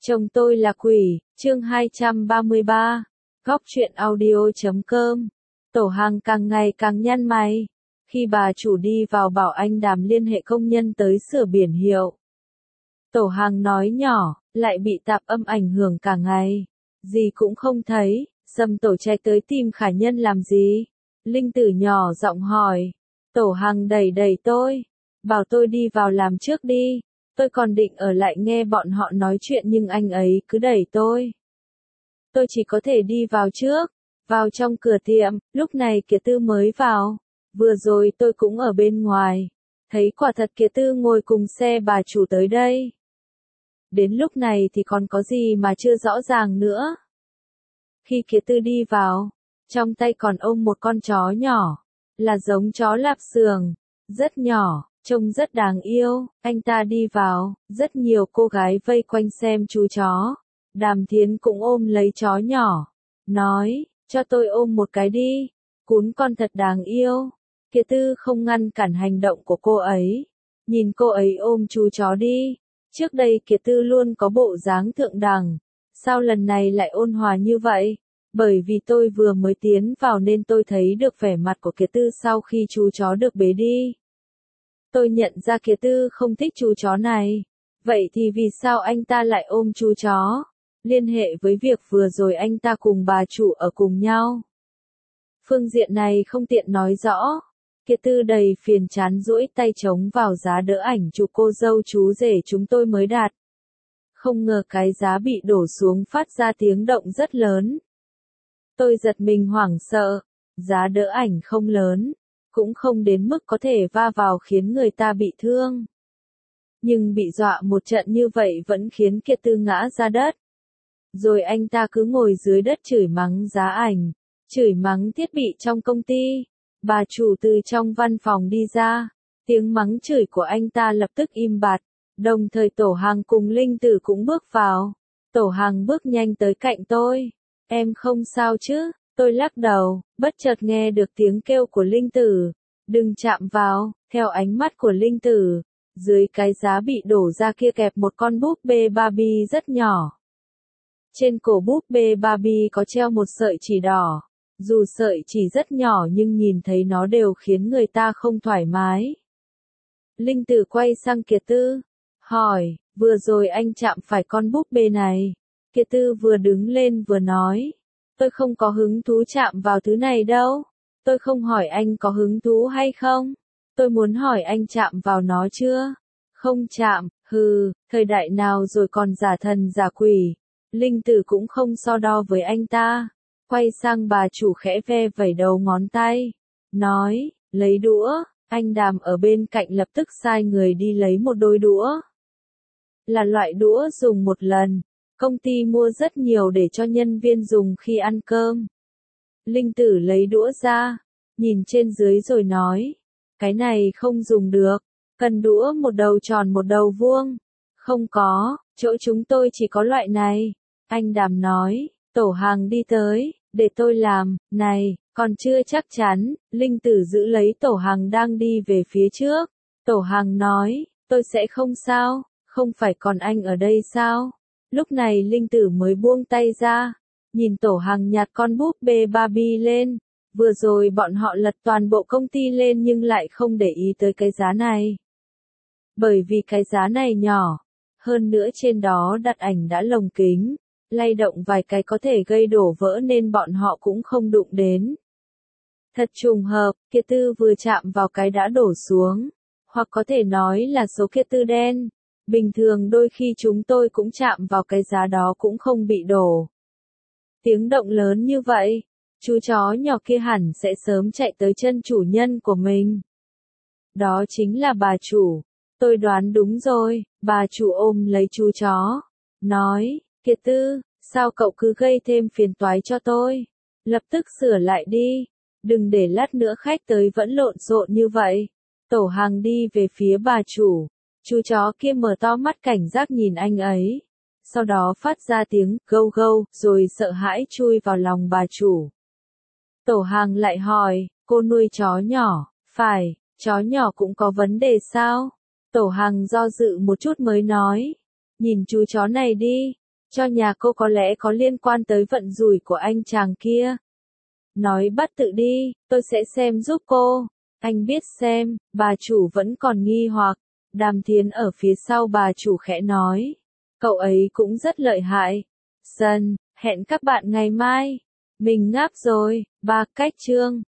Chồng tôi là quỷ, chương 233, Góc truyện audio.com. Tổ Hằng càng ngày càng nhăn mày. Khi bà chủ đi vào bảo anh Đàm liên hệ công nhân tới sửa biển hiệu. Tổ Hằng nói nhỏ, lại bị tạp âm ảnh hưởng cả ngày. Gì cũng không thấy, Sâm Tổ chạy tới tìm Khả Nhân làm gì? Linh Tử nhỏ giọng hỏi. Tổ Hằng đẩy đẩy tôi, bảo tôi đi vào làm trước đi. Tôi còn định ở lại nghe bọn họ nói chuyện nhưng anh ấy cứ đẩy tôi. Tôi chỉ có thể đi vào trước, vào trong cửa tiệm, lúc này Kiệt Tư mới vào. Vừa rồi tôi cũng ở bên ngoài, thấy quả thật Kiệt Tư ngồi cùng xe bà chủ tới đây. Đến lúc này thì còn có gì mà chưa rõ ràng nữa. Khi Kiệt Tư đi vào, trong tay còn ôm một con chó nhỏ, là giống chó lạp xưởng, rất nhỏ. Trông rất đáng yêu, anh ta đi vào, rất nhiều cô gái vây quanh xem chú chó. Đàm Thiến cũng ôm lấy chó nhỏ, nói, cho tôi ôm một cái đi, cún con thật đáng yêu. Kiệt Tư không ngăn cản hành động của cô ấy, nhìn cô ấy ôm chú chó đi. Trước đây Kiệt Tư luôn có bộ dáng thượng đẳng, sao lần này lại ôn hòa như vậy? Bởi vì tôi vừa mới tiến vào nên tôi thấy được vẻ mặt của Kiệt Tư sau khi chú chó được bế đi. Tôi nhận ra Kiệt Tư không thích chú chó này. Vậy thì vì sao anh ta lại ôm chú chó? Liên hệ với việc vừa rồi anh ta cùng bà chủ ở cùng nhau. Phương diện này không tiện nói rõ. Kiệt Tư đầy phiền chán duỗi tay chống vào giá đỡ ảnh chụp cô dâu chú rể chúng tôi mới đặt. Không ngờ cái giá bị đổ xuống phát ra tiếng động rất lớn. Tôi giật mình hoảng sợ. Giá đỡ ảnh không lớn, cũng không đến mức có thể va vào khiến người ta bị thương. Nhưng bị dọa một trận như vậy vẫn khiến Kiệt Tư ngã ra đất. Rồi anh ta cứ ngồi dưới đất chửi mắng giá ảnh, chửi mắng thiết bị trong công ty. Bà chủ từ trong văn phòng đi ra, tiếng mắng chửi của anh ta lập tức im bặt. Đồng thời Tổ Hằng cùng Linh Tử cũng bước vào. Tổ Hằng bước nhanh tới cạnh tôi. Em không sao chứ? Tôi lắc đầu, bất chợt nghe được tiếng kêu của Linh Tử. Đừng chạm vào. Theo ánh mắt của Linh Tử, dưới cái giá bị đổ ra kia kẹp một con búp bê Barbie rất nhỏ. Trên cổ búp bê Barbie có treo một sợi chỉ đỏ. Dù sợi chỉ rất nhỏ nhưng nhìn thấy nó đều khiến người ta không thoải mái. Linh Tử quay sang Kiệt Tư, hỏi, vừa rồi anh chạm phải con búp bê này. Kiệt Tư vừa đứng lên vừa nói, tôi không có hứng thú chạm vào thứ này đâu. Tôi không hỏi anh có hứng thú hay không. Tôi muốn hỏi anh chạm vào nó chưa? Không chạm, hừ, thời đại nào rồi còn giả thần giả quỷ. Linh Tử cũng không so đo với anh ta. Quay sang bà chủ khẽ ve vẩy đầu ngón tay. Nói, lấy đũa. Anh Đàm ở bên cạnh lập tức sai người đi lấy một đôi đũa. Là loại đũa dùng một lần. Công ty mua rất nhiều để cho nhân viên dùng khi ăn cơm. Linh Tử lấy đũa ra, nhìn trên dưới rồi nói, cái này không dùng được, cần đũa một đầu tròn một đầu vuông. Không có, chỗ chúng tôi chỉ có loại này. Anh Đàm nói, Tổ Hằng đi tới, để tôi làm, này, còn chưa chắc chắn. Linh Tử giữ lấy Tổ Hằng đang đi về phía trước. Tổ Hằng nói, tôi sẽ không sao, không phải còn anh ở đây sao? Lúc này Linh Tử mới buông tay ra, nhìn Tổ Hằng nhặt con búp bê Barbie lên. Vừa rồi bọn họ lật toàn bộ công ty lên nhưng lại không để ý tới cái giá này. Bởi vì cái giá này nhỏ, hơn nữa trên đó đặt ảnh đã lồng kính, lay động vài cái có thể gây đổ vỡ nên bọn họ cũng không đụng đến. Thật trùng hợp, Kiệt Tư vừa chạm vào cái đã đổ xuống, hoặc có thể nói là số Kiệt Tư đen. Bình thường đôi khi chúng tôi cũng chạm vào cái giá đó cũng không bị đổ. Tiếng động lớn như vậy, chú chó nhỏ kia hẳn sẽ sớm chạy tới chân chủ nhân của mình. Đó chính là bà chủ. Tôi đoán đúng rồi, bà chủ ôm lấy chú chó. Nói, Kiệt Tư, sao cậu cứ gây thêm phiền toái cho tôi? Lập tức sửa lại đi. Đừng để lát nữa khách tới vẫn lộn xộn như vậy. Tổ Hằng đi về phía bà chủ. Chú chó kia mở to mắt cảnh giác nhìn anh ấy. Sau đó phát ra tiếng gâu gâu, rồi sợ hãi chui vào lòng bà chủ. Tổ Hằng lại hỏi, cô nuôi chó nhỏ, phải, chó nhỏ cũng có vấn đề sao? Tổ Hằng do dự một chút mới nói, nhìn chú chó này đi, cho nhà cô có lẽ có liên quan tới vận rủi của anh chàng kia. Nói bắt tự đi, tôi sẽ xem giúp cô. Anh biết xem, bà chủ vẫn còn nghi hoặc. Đàm Thiến ở phía sau bà chủ khẽ nói. Cậu ấy cũng rất lợi hại. Hẹn các bạn ngày mai. Mình ngáp rồi, cách chương.